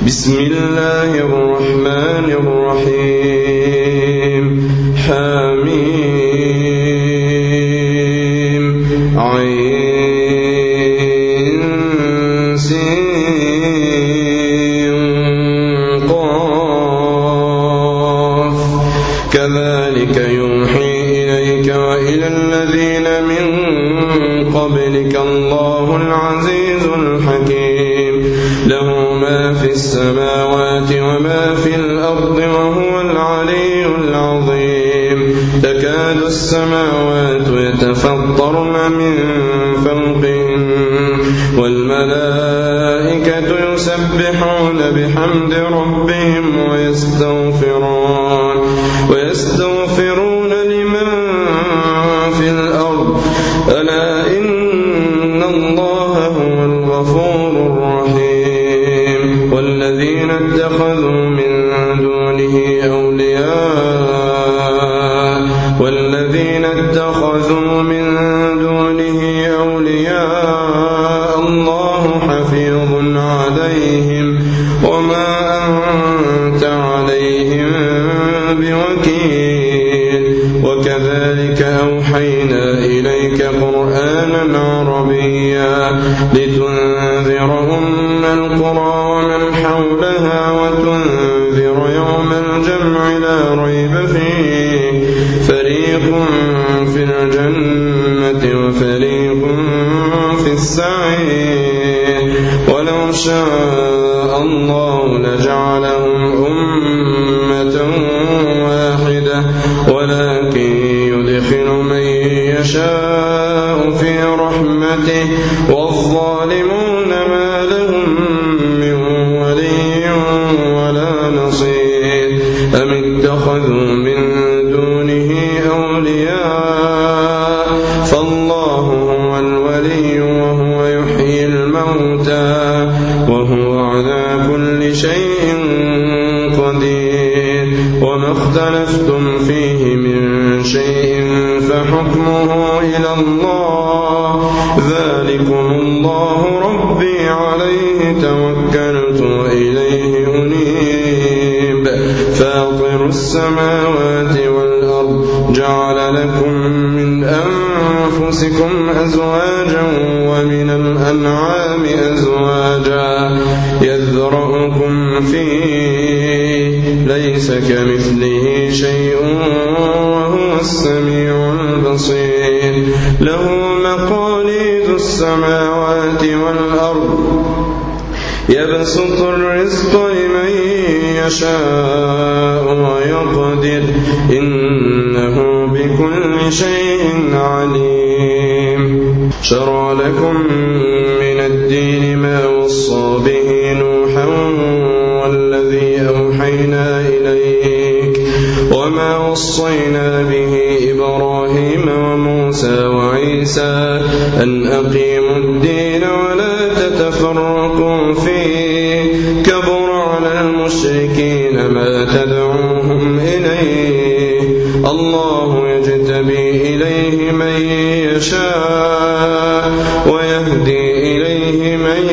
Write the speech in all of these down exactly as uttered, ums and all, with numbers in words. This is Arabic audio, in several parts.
بسم الله الرحمن الرحيم حميم عين سين قاف كذلك يوحي إليك وإلى الذين من قبلك الله العزيز الحكيم له ما في السماوات وما في الأرض وهو العلي العظيم تكاد السماوات يتفطرن من فوقهن والملائكة يسبحون بحمد ربهم ويستغفرون ويستغفرون لمن في الأرض ألا إن الله هو الغفور الرحيم والذين اتخذوا من دونه أولياء والذين اتخذوا من دونه أولياء الله حفيظ عليهم وما أنت عليهم بوكيل وكذلك أوحينا إليك قرآنا عربيا لتنذر أم القرى ومن حولها وتنذر يوم الجمع لا ريب فيه فريق في الجنة وفريق في السعير ولو شاء الله لجعلهم أمة واحدة ولكن يدخل من يشاء في رحمته والظالمون ما لهم من ولي ولا نصير أم اتخذوا من دونه أولياء فالله هو الولي وهو يحيي الموتى وهو على كل شيء قدير وما اختلفتم فيه من شيء فحكمه إلى الله ذلكم الله ربي عليه توكلت وإليه أنيب فاطر السماوات والأرض جعل لكم من أنفسكم أزواجا ومن الأنعام أزواجا يذرأكم فيه ليس كمثله شيء وهو السميع البصير له مقاليد السماوات والأرض يبسط الرزق لمن يشاء ويقدر إنه بكل شيء عليم شرع لكم من الدين ما وصى به نوحا والذي أوحينا إليك وما وصينا به إبراهيم وموسى وعيسى أن أقيموا الدين ولا تتفرقوا فيه كبر على المشركين ما تدعوهم إليه الله يجتبي إليه من يشاء ويهدي إليه من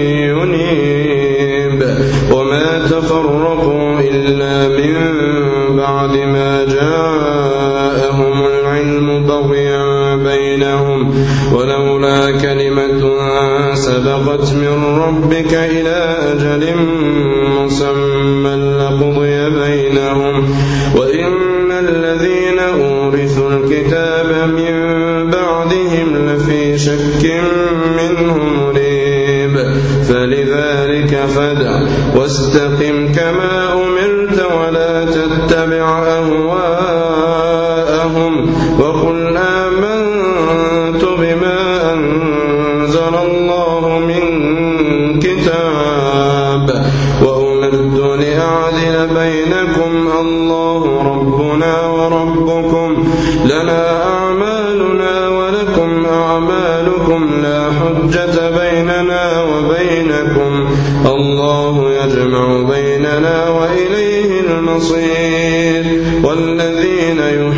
ينيب وما تفرقوا إلا من بعد ما جاءهم العلم بغيا بينهم ولولا كلمة سبقت من ربك إلى أجل مسمى لقضي بينهم وإن الذين أورثوا الكتاب من بعدهم لفي شك منه مريب فلذلك فادع واستقم كما أمرت ولا تتبع أهواءهم وقل آمنت بما أنزل الله من كتاب وأمرت لأعدل بينكم الله ربنا وربكم لنا أعمالنا ولكم أعمالكم لا حجة بيننا وبينكم الله يجمع بيننا وإليه المصير والذين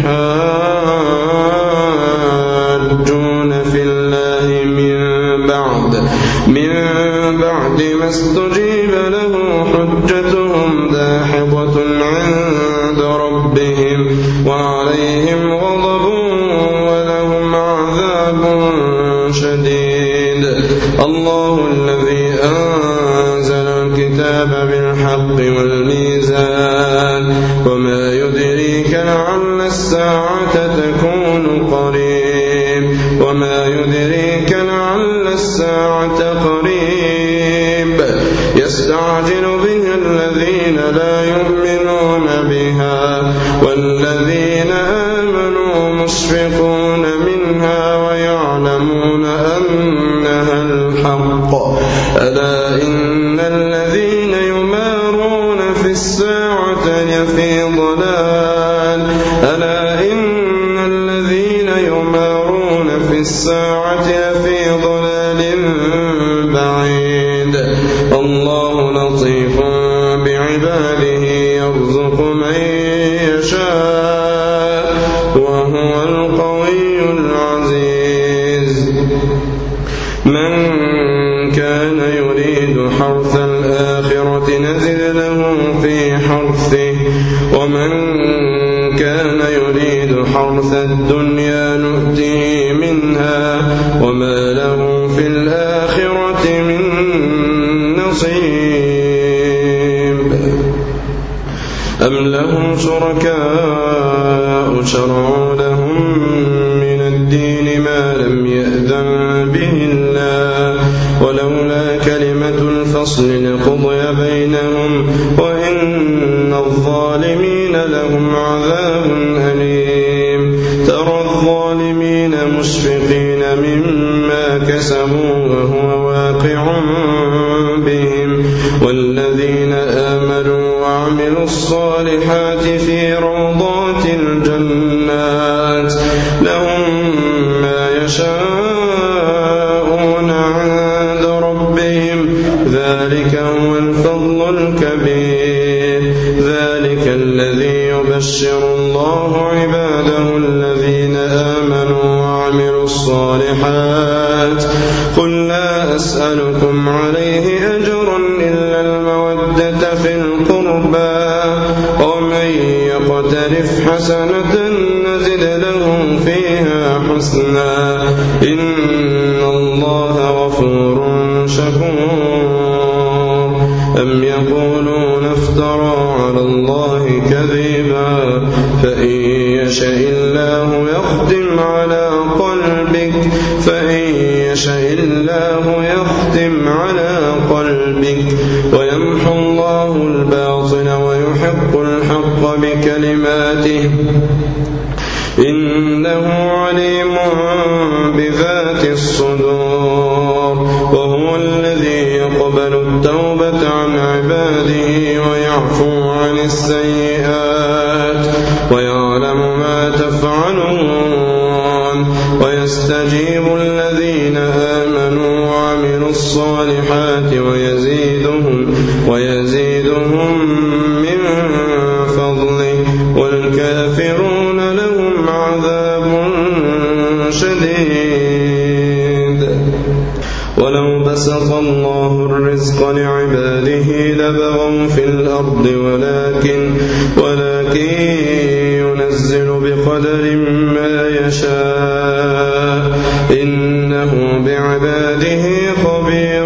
يحاجون في الله من بعد من بعد ما استجيب له حجة بالحق والميزان وما يدريك لعل الساعة تكون قريب وما يدريك لعل الساعة قريب يستعجل بها الذين لا يؤمنون بها والذين آمنوا مشفقون منها ويعلمون أنها الحق ألا إن الذين يمارون في الساعة لفي ضلال ألا إن الذين يمارون في الساعة لفي ضلال بعيد الله لطيف بعباده يرزق من يشاء وهو القوي العزيز من كان يريد حرث الآخرة نزل له في حرثه ومن كان يريد حرث الدنيا نؤته منها وما له في الآخرة من نصيب أم لهم شركاء شرعوا لهم من الدين ما لم يأذن به الله ولولا كلمة الفصل لقضي بينهم وإن الظالمين لهم عذاب أليم ترى الظالمين مشفقين مما كسبوا وهو واقع بهم والذين آمنوا وعملوا الصالحات في روضات الجنات لهم ما يشاءون عند ربهم ذلك هو الفضل الكبير ذلك الذي يبشر الله عباده الذين آمنوا وعملوا الصالحات قل لا أسألكم عليه أجرا إلا المودة في القربى ومن يقترف حسنة نزد له فيها حسنا إن الله غفور شكور أم يقولون افترى على الله كذبا فإن يشاء الله يختم على قلبك فإن يشاء الله يختم على قلبك ويمحو الله الباطل ويحق الحق بكلماته إنه عليم بذات الصدور وهو الذي يقبل التوبة عن عباده ويعفو عن السيئات ويعلم ما تفعلون ويستجيب الذين آمنوا وعملوا الصالحات ويزيدهم ويزيدهم من فضله والكافرون لهم عذاب شديد ولو بسط الله الرزق لعباده لبغوا في الأرض ولكن ولكن ينزل بقدر ما يشاء إنه بعباده خبير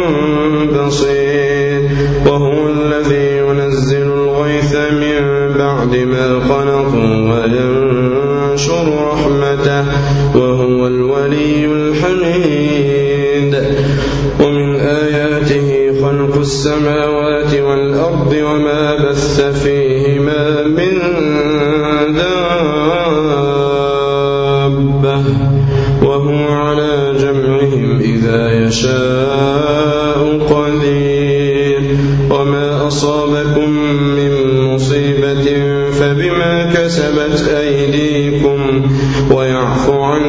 بصير وهو الذي ينزل الغيث من بعد ما قنطوا وينشر رحمته وهو الولي الحميد ومن آياته خلق السماوات والأرض وما بث فيهما من دابة وهو على جمعهم إذا يشاء قدير وما أصابكم من مصيبة فبما كسبت أيديكم ويعفو عن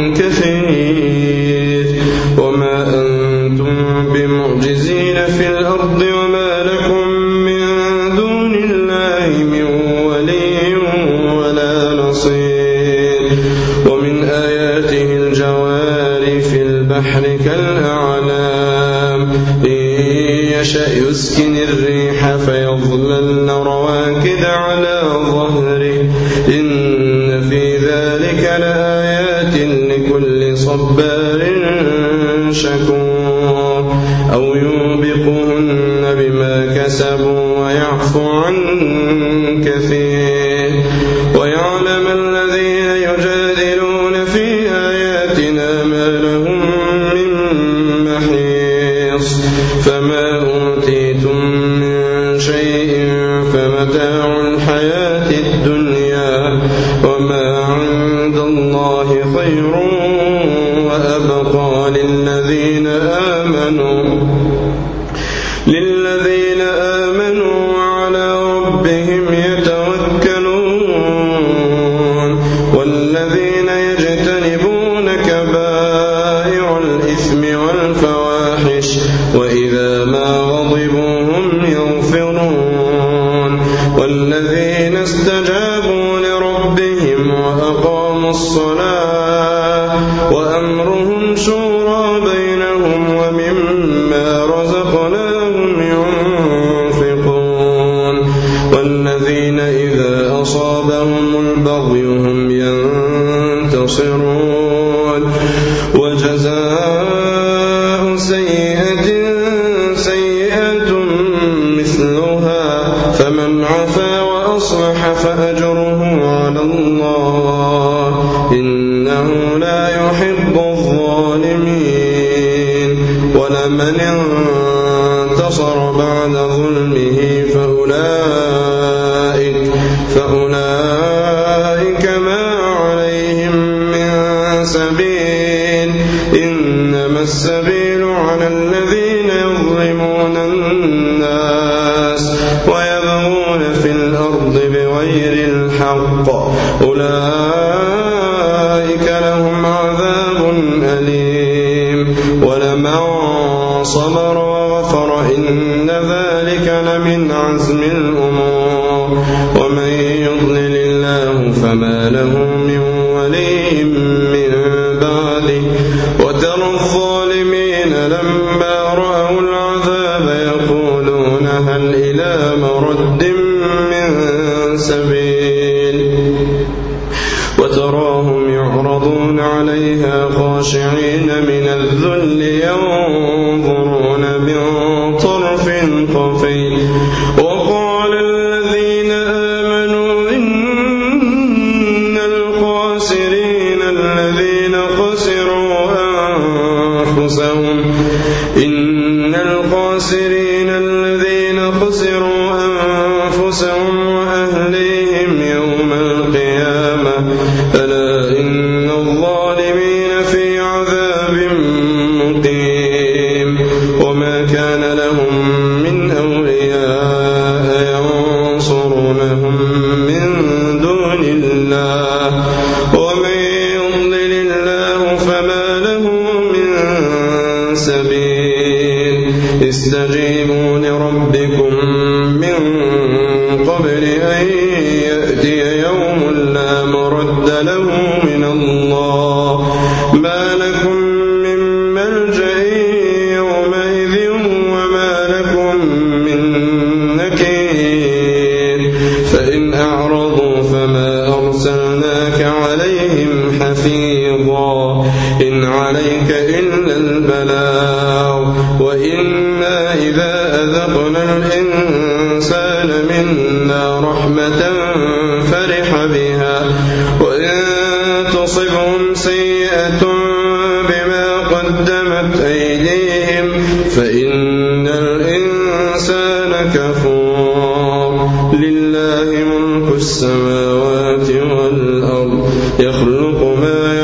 كثير وما أنتم بمعجزين في الأرض وما لكم من دون الله من ولي ولا نصير ومن آياته الجوار في البحر كالأعلام إن يشأ يسكن الريح فيظللن رواكد على ظهره إن في ذلك لآيات لكل صبار شكور أو يوبقهن بما كسبوا ويعفو عن كثير ويعلم الذين يجادلون في آياتنا ما لهم من محيص فما أوتيتم من شيء فمتاع الحياة الدنيا وما عند الله خير وأبقى للذين آمنوا للذين آمنوا وعلى ربهم يتوكلون والذين يجتنبون كبائر الإثم والفواحش وإذا ما غضبوا هم يغفرون والذين استجابوا لربهم وأقاموا الصلاة وأمرهم شورى بينهم ومما رزقناهم ينفقون والذين إذا أصابهم البغي هم ينتصرون وجزاء سيئة سيئة مثلها فمن عفا وأصلح فأجره على الله إنه لا يحب الظالمين ولمن انتصر بعد ظلمه فأولئك, فأولئك ما عليهم من سبيل إنما السبيل على الذين يظلمون الناس ويبغون في الأرض بغير الحق أولئك لهم عذاب أليم ولمن صبر وغفر إن ذلك لمن عزم الأمور ومن يضلل الله فما له من ولي من بعده وترى الظالمين لما رأوا العذاب يقولون هل إلى مرد من سبيل وتراهم يعرضون عليها خاشعين من الذل ينظرون من طرف خفي وقال الذين آمنوا إن الخاسرين الذين خسروا أنفسهم إن الخاسرين الذين خسروا أنفسهم وأهليهم يوم القيامة ألا إن الظالمين في عذاب مقيم وما كان لهم من أولياء ينصرونهم من دون الله ومن يضلل الله فما له من سبيل استجيبوا لربكم من قبل أن يأتي يوم لا مرد له من الله ما لكم من ملجأ يومئذ وما لكم من نكير فإن أعرضوا فما أرسلناك عليهم حفيظا إن عليك إلا البلاغ وإنا إذا أذقنا الإنسان منا رحمة فرح بها وإن تصبهم سيئة بما قدمت أيديهم فإن الإنسان كفور لله ملك السماوات والأرض يخلق ما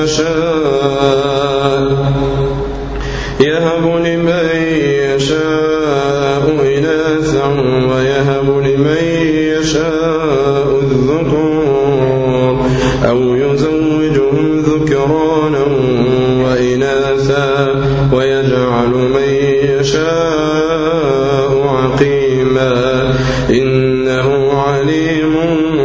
يشاء يهب لمن يشاء إناثا ويهب لمن يشاء الذكور أو يزوجهم ذكرانا وإناثا ويجعل من يشاء عقيما إنه عليم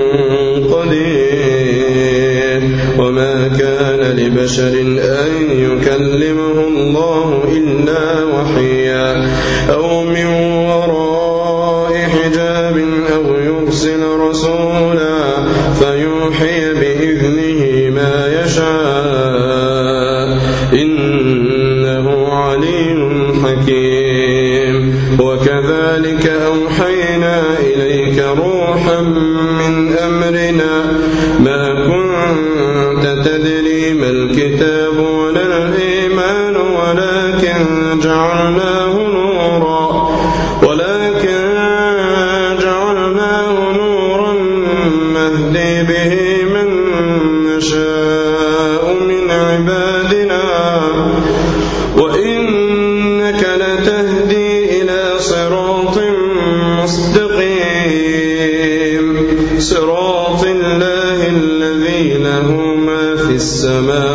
قدير وما كان لبشر أن يكلمه الله إلا وحيا أو من وراء حجاب أو يرسل رسولا فيوحي بإذنه ما يشاء إنه عليم حكيم وكذلك كذلك أوحينا إليك روحا من أمرنا ما كنت تدري ما الكتاب ولا الإيمان ولكن جعلناه نورا ولكن جعلناه نورا نهدي به من نشاء من عبادنا وإنك لتهدي إلى صراط مستقيم صراط الله الذي له ما في السماوات